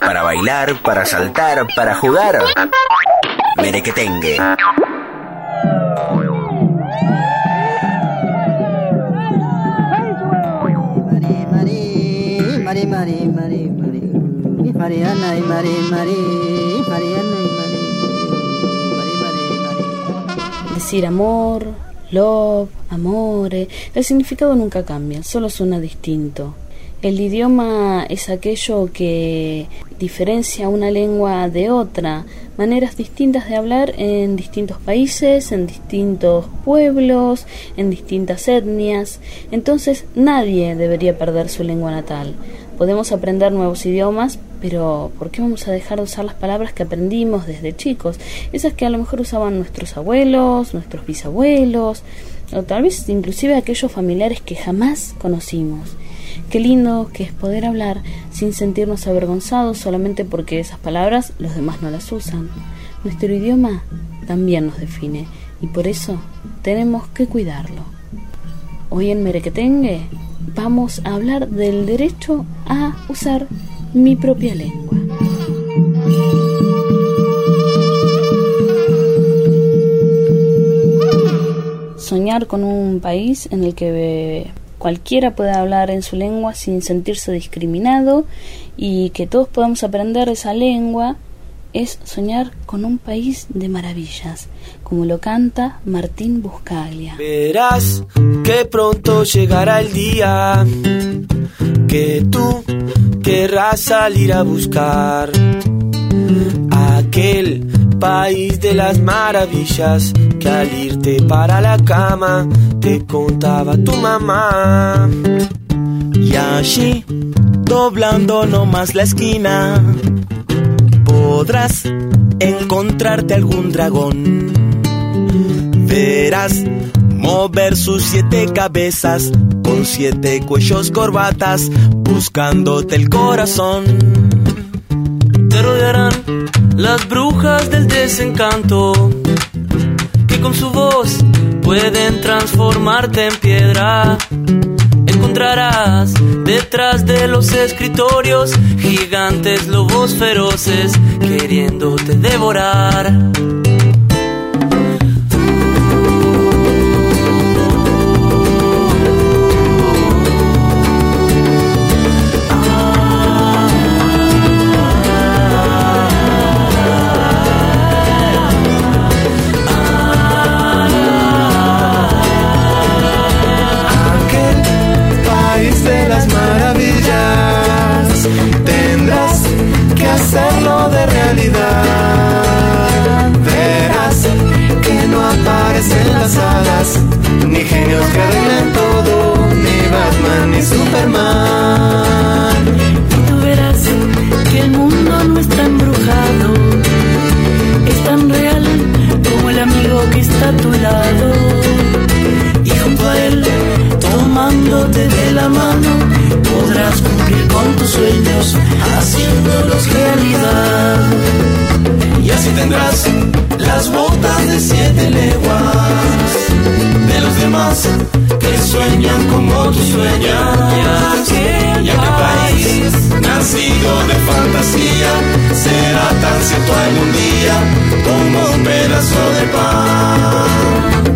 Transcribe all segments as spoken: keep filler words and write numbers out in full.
Para bailar, para saltar, para jugar. Merequetengue. Mari, Mari, Mari, Mari, Mariana y Mari, Mari, Mariana y Mari, Mari, Mari, Mari. Decir amor, love, amore, el significado nunca cambia, solo suena distinto. El idioma es aquello que diferencia una lengua de otra, maneras distintas de hablar en distintos países, en distintos pueblos, en distintas etnias. Entonces nadie debería perder su lengua natal. Podemos aprender nuevos idiomas, pero ¿por qué vamos a dejar de usar las palabras que aprendimos desde chicos? Esas que a lo mejor usaban nuestros abuelos, nuestros bisabuelos, o tal vez inclusive aquellos familiares que jamás conocimos. Qué lindo que es poder hablar sin sentirnos avergonzados solamente porque esas palabras los demás no las usan. Nuestro idioma también nos define y por eso tenemos que cuidarlo. Hoy en Merequetengue vamos a hablar del derecho a usar mi propia lengua. Soñar con un país en el que cualquiera pueda hablar en su lengua sin sentirse discriminado y que todos podamos aprender esa lengua es soñar con un país de maravillas, como lo canta Martín Buscaglia. Verás que pronto llegará el día que tú querrás salir a buscar aquel país de las maravillas que al irte para la cama te contaba tu mamá. Y allí, doblando nomás la esquina, podrás encontrarte algún dragón. Verás mover sus siete cabezas con siete cuellos corbatas, buscándote el corazón. Te rodearán las brujas del desencanto, que con su voz pueden transformarte en piedra. Encontrarás detrás de los escritorios gigantes lobos feroces queriéndote devorar. Hacerlo de realidad. Verás que no aparecen las hadas, ni genios que arreglen todo, ni Batman ni Superman. Tú verás que el mundo no está embrujado, es tan real como el amigo que está a tu lado. Y junto a él, tomándote de la mano, podrás cumplir con tus sueños, haciéndolos realidad. Y así tendrás las botas de siete leguas de los demás que sueñan como tú sueñas. Y aquel país nacido de fantasía será tan cierto algún día como un pedazo de pan.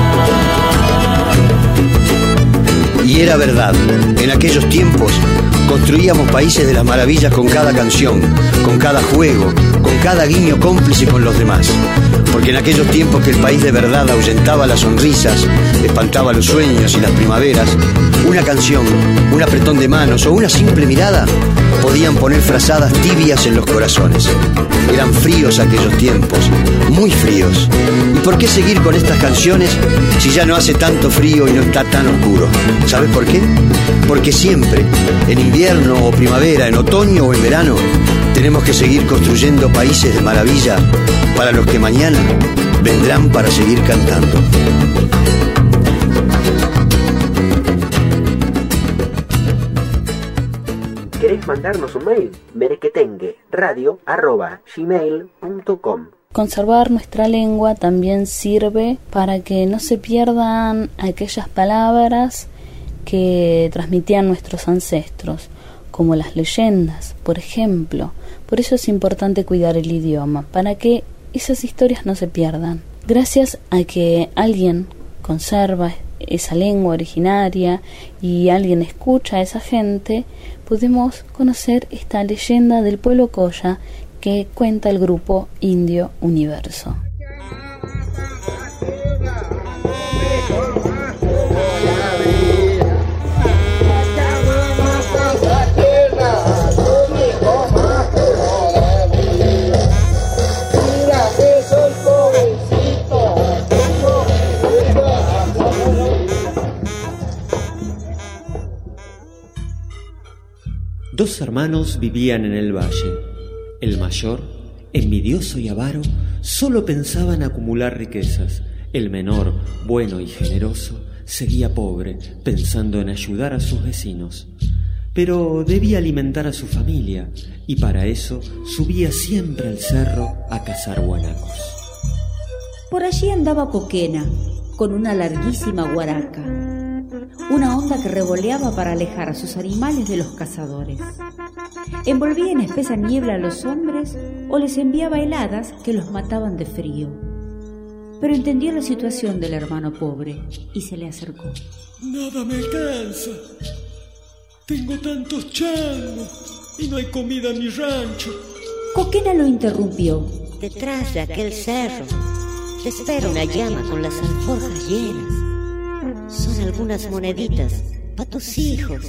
Era verdad, en aquellos tiempos Construíamos países de las maravillas con cada canción, con cada juego, con cada guiño cómplice con los demás. Porque en aquellos tiempos que el país de verdad ahuyentaba las sonrisas, espantaba los sueños y las primaveras, una canción, un apretón de manos o una simple mirada podían poner frazadas tibias en los corazones. Eran fríos aquellos tiempos, muy fríos. ¿Y por qué seguir con estas canciones si ya no hace tanto frío y no está tan oscuro? ¿Sabes por qué? Porque siempre, en invierno o primavera, en otoño o en verano, tenemos que seguir construyendo países de maravilla para los que mañana vendrán para seguir cantando. ¿Querés mandarnos un mail? merequetengue radio arroba gmail punto com. Conservar nuestra lengua también sirve para que no se pierdan aquellas palabras que transmitían nuestros ancestros, como las leyendas, por ejemplo. Por eso es importante cuidar el idioma, para que esas historias no se pierdan. Gracias a que alguien conserva esa lengua originaria y alguien escucha a esa gente, podemos conocer esta leyenda del pueblo Colla que cuenta el grupo Indio Universo. Dos hermanos vivían en el valle. El mayor, envidioso y avaro, solo pensaba en acumular riquezas. El menor, bueno y generoso, seguía pobre, pensando en ayudar a sus vecinos. Pero debía alimentar a su familia, y para eso subía siempre al cerro a cazar guanacos. Por allí andaba Coquena, con una larguísima guaraca, una onda que revoleaba para alejar a sus animales de los cazadores. Envolvía en espesa niebla a los hombres o les enviaba heladas que los mataban de frío. Pero entendió la situación del hermano pobre y se le acercó. Nada me alcanza. Tengo tantos changos y no hay comida en mi rancho. Coquena lo interrumpió. Detrás de aquel cerro te espera una llama con las alforjas llenas. Son algunas moneditas para tus hijos.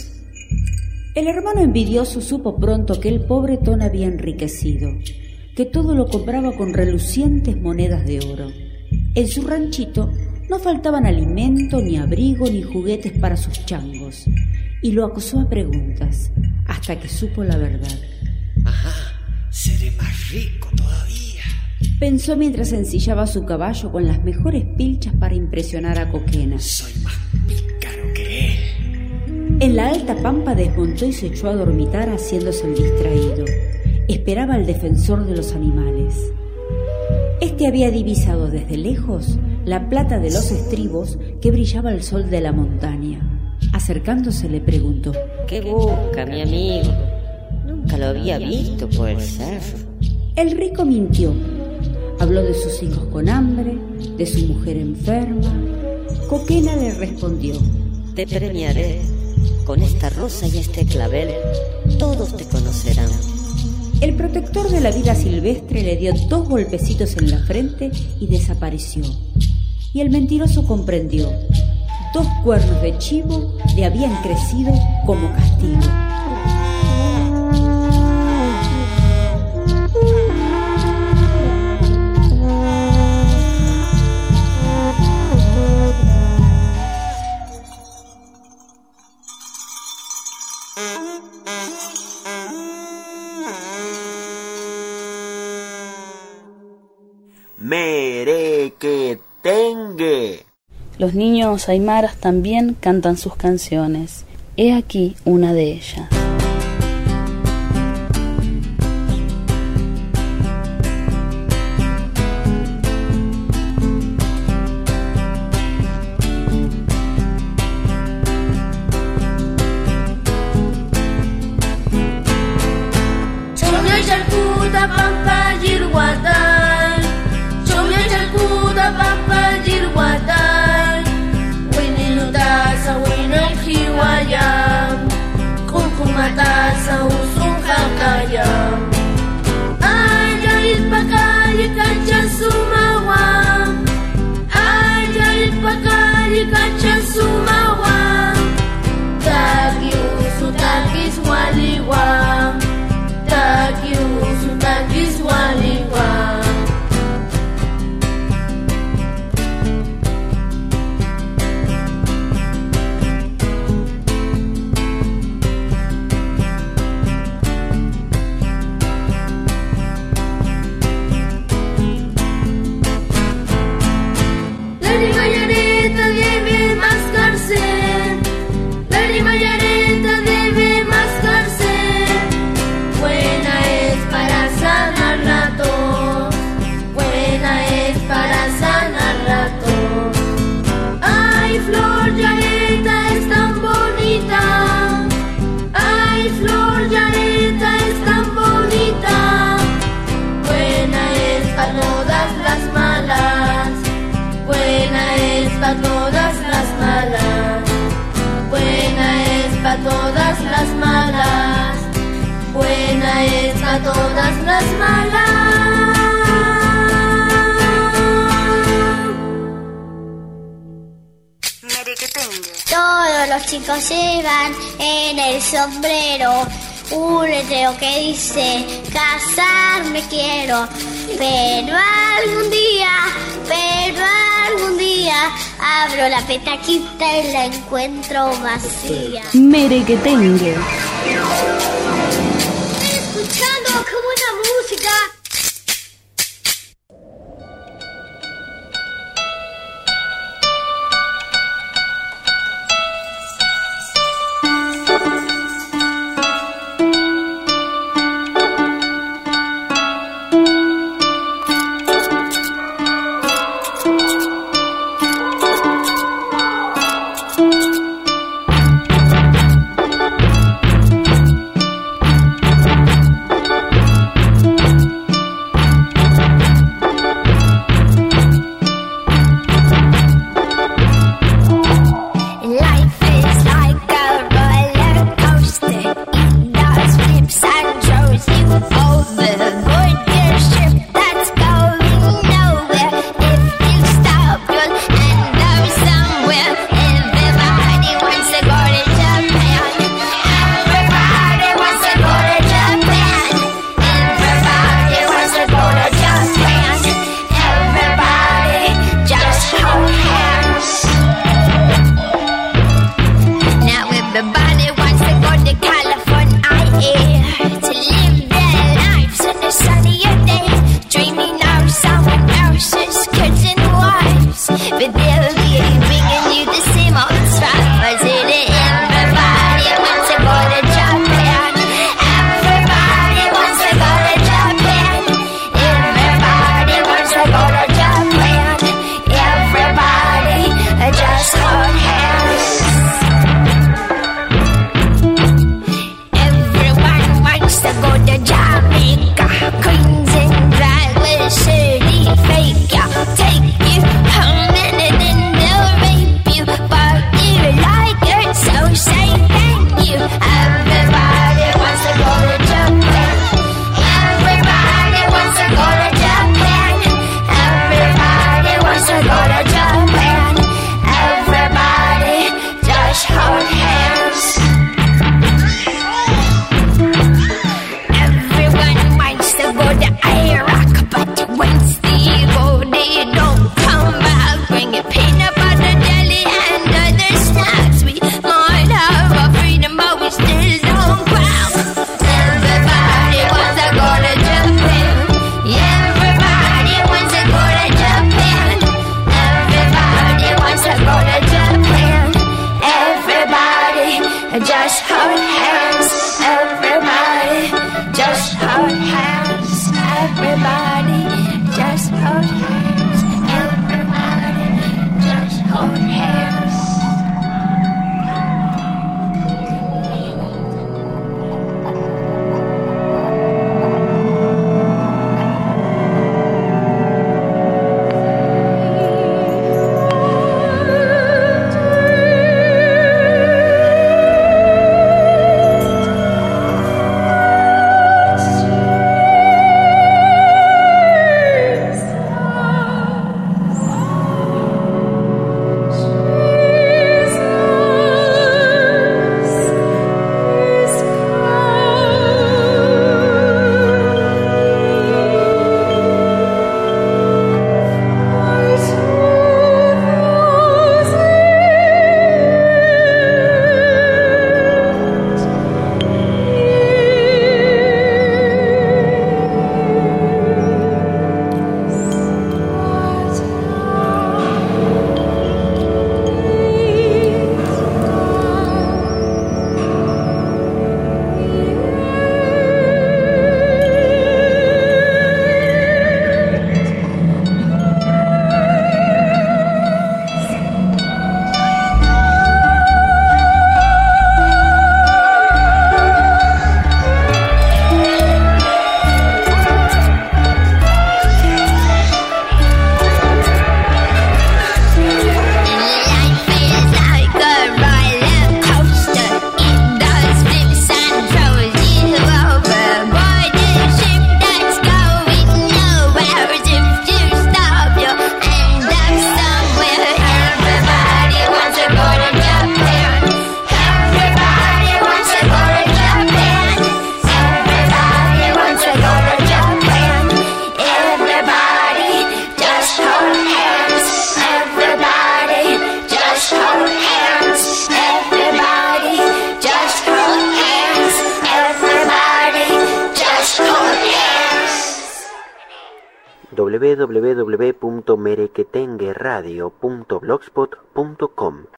El hermano envidioso supo pronto que el pobretón había enriquecido, que todo lo compraba con relucientes monedas de oro. En su ranchito no faltaban alimento, ni abrigo, ni juguetes para sus changos, y lo acosó a preguntas, hasta que supo la verdad. Ajá, seré más rico todavía, pensó mientras ensillaba su caballo con las mejores pilchas para impresionar a Coquena. Soy más pícaro que él. En la alta pampa desmontó y se echó a dormitar haciéndose el distraído. Esperaba al defensor de los animales. Este había divisado desde lejos la plata de los estribos que brillaba al sol de la montaña. Acercándose le preguntó: ¿Qué busca, mi amigo? Nunca lo había visto por el cerro. El rico mintió. Habló de sus hijos con hambre, de su mujer enferma. Coquena le respondió: Te premiaré. Con esta rosa y este clavel, todos te conocerán. El protector de la vida silvestre le dio dos golpecitos en la frente y desapareció. Y el mentiroso comprendió. Dos cuernos de chivo le habían crecido como castigo. Merequetengue. Los niños aymaras también cantan sus canciones. He aquí una de ellas. las malas, buena es para todas las malas. Todos los chicos llevan en el sombrero un letrero que dice casarme quiero, pero algún día, pero algún día abro la petaquita y la encuentro vacía. Merequetengue. Estoy escuchando qué buena música. w w w punto merequetengueradio punto blogspot punto com.